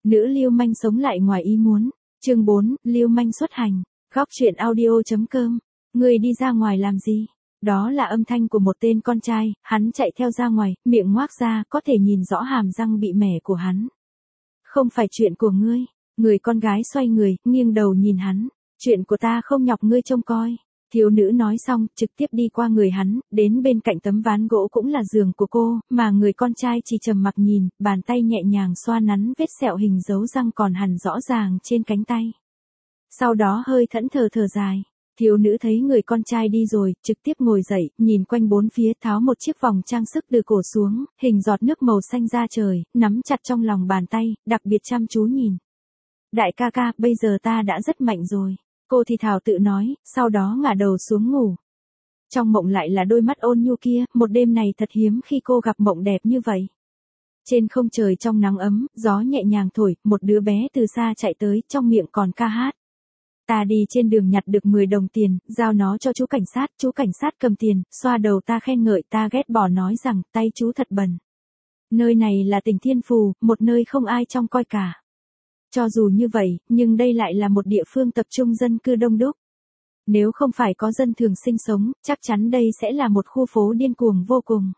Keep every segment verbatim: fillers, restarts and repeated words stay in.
Nữ lưu manh sống lại ngoài ý muốn. Chương bốn, lưu manh xuất hành. Góc truyện audio.com. Người đi ra ngoài làm gì? Đó là âm thanh của một tên con trai, hắn chạy theo ra ngoài, miệng ngoác ra, có thể nhìn rõ hàm răng bị mẻ của hắn. Không phải chuyện của ngươi. Người con gái xoay người, nghiêng đầu nhìn hắn. Chuyện của ta không nhọc ngươi trông coi. Thiếu nữ nói xong, trực tiếp đi qua người hắn, đến bên cạnh tấm ván gỗ cũng là giường của cô, mà người con trai chỉ trầm mặc nhìn, bàn tay nhẹ nhàng xoa nắn vết sẹo hình dấu răng còn hằn rõ ràng trên cánh tay. Sau đó hơi thẫn thờ thở dài. Thiếu nữ thấy người con trai đi rồi, trực tiếp ngồi dậy, nhìn quanh bốn phía, tháo một chiếc vòng trang sức từ cổ xuống, hình giọt nước màu xanh ra trời, nắm chặt trong lòng bàn tay, đặc biệt chăm chú nhìn. Đại ca ca, bây giờ ta đã rất mạnh rồi. Cô thì thào tự nói, sau đó ngả đầu xuống ngủ. Trong mộng lại là đôi mắt ôn nhu kia, một đêm này thật hiếm khi cô gặp mộng đẹp như vậy. Trên không trời trong nắng ấm, gió nhẹ nhàng thổi, một đứa bé từ xa chạy tới, trong miệng còn ca hát. Ta đi trên đường nhặt được mười đồng tiền, giao nó cho chú cảnh sát, chú cảnh sát cầm tiền, xoa đầu ta khen ngợi, ta ghét bỏ nói rằng, tay chú thật bẩn. Nơi này là tỉnh Thiên Phù, một nơi không ai trông coi cả. Cho dù như vậy, nhưng đây lại là một địa phương tập trung dân cư đông đúc. Nếu không phải có dân thường sinh sống, chắc chắn đây sẽ là một khu phố điên cuồng vô cùng.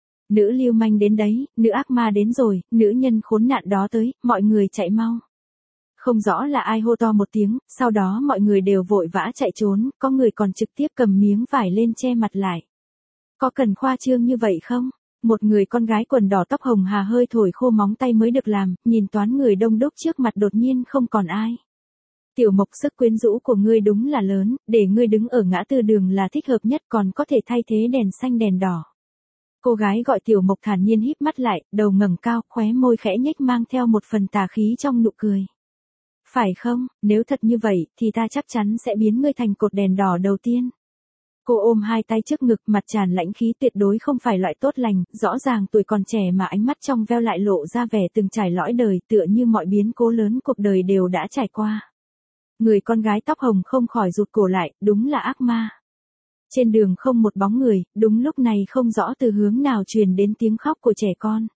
Nữ lưu manh đến đấy, nữ ác ma đến rồi, nữ nhân khốn nạn đó tới, mọi người chạy mau. Không rõ là ai hô to một tiếng, sau đó mọi người đều vội vã chạy trốn, có người còn trực tiếp cầm miếng vải lên che mặt lại. Có cần khoa trương như vậy không? Một người con gái quần đỏ tóc hồng hà hơi thổi khô móng tay mới được làm, nhìn toán người đông đúc trước mặt đột nhiên không còn ai. Tiểu Mộc, sức quyến rũ của ngươi đúng là lớn, để ngươi đứng ở ngã tư đường là thích hợp nhất, còn có thể thay thế đèn xanh đèn đỏ. Cô gái gọi Tiểu Mộc thản nhiên híp mắt lại, đầu ngẩng cao, khóe môi khẽ nhếch mang theo một phần tà khí trong nụ cười. Phải không, nếu thật như vậy, thì ta chắc chắn sẽ biến ngươi thành cột đèn đỏ đầu tiên. Cô ôm hai tay trước ngực, mặt tràn lãnh khí, tuyệt đối không phải loại tốt lành, rõ ràng tuổi còn trẻ mà ánh mắt trong veo lại lộ ra vẻ từng trải lõi đời, tựa như mọi biến cố lớn cuộc đời đều đã trải qua. Người con gái tóc hồng không khỏi rụt cổ lại, đúng là ác ma. Trên đường không một bóng người, đúng lúc này không rõ từ hướng nào truyền đến tiếng khóc của trẻ con.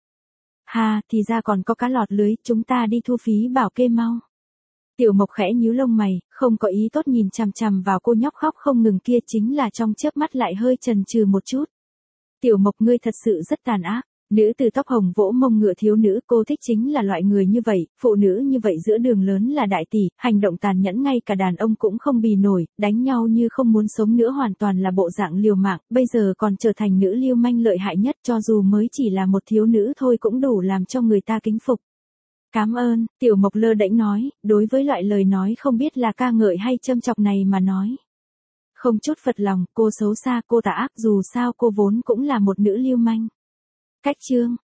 Ha, thì ra còn có cá lọt lưới, chúng ta đi thu phí bảo kê mau. Tiểu Mộc khẽ nhíu lông mày, không có ý tốt nhìn chằm chằm vào cô nhóc khóc không ngừng kia, chính là trong chớp mắt lại hơi chần chừ một chút. Tiểu Mộc, ngươi thật sự rất tàn ác. Nữ từ tóc hồng vỗ mông ngựa thiếu nữ, cô thích chính là loại người như vậy, phụ nữ như vậy giữa đường lớn là đại tỷ, hành động tàn nhẫn ngay cả đàn ông cũng không bì nổi, đánh nhau như không muốn sống nữa, hoàn toàn là bộ dạng liều mạng, bây giờ còn trở thành nữ lưu manh lợi hại nhất, cho dù mới chỉ là một thiếu nữ thôi cũng đủ làm cho người ta kính phục. Cảm ơn, Tiểu Mộc lơ đễnh nói, đối với loại lời nói không biết là ca ngợi hay châm chọc này mà nói. Không chút phật lòng, cô xấu xa, cô tà ác, dù sao cô vốn cũng là một nữ lưu manh. Cách chương.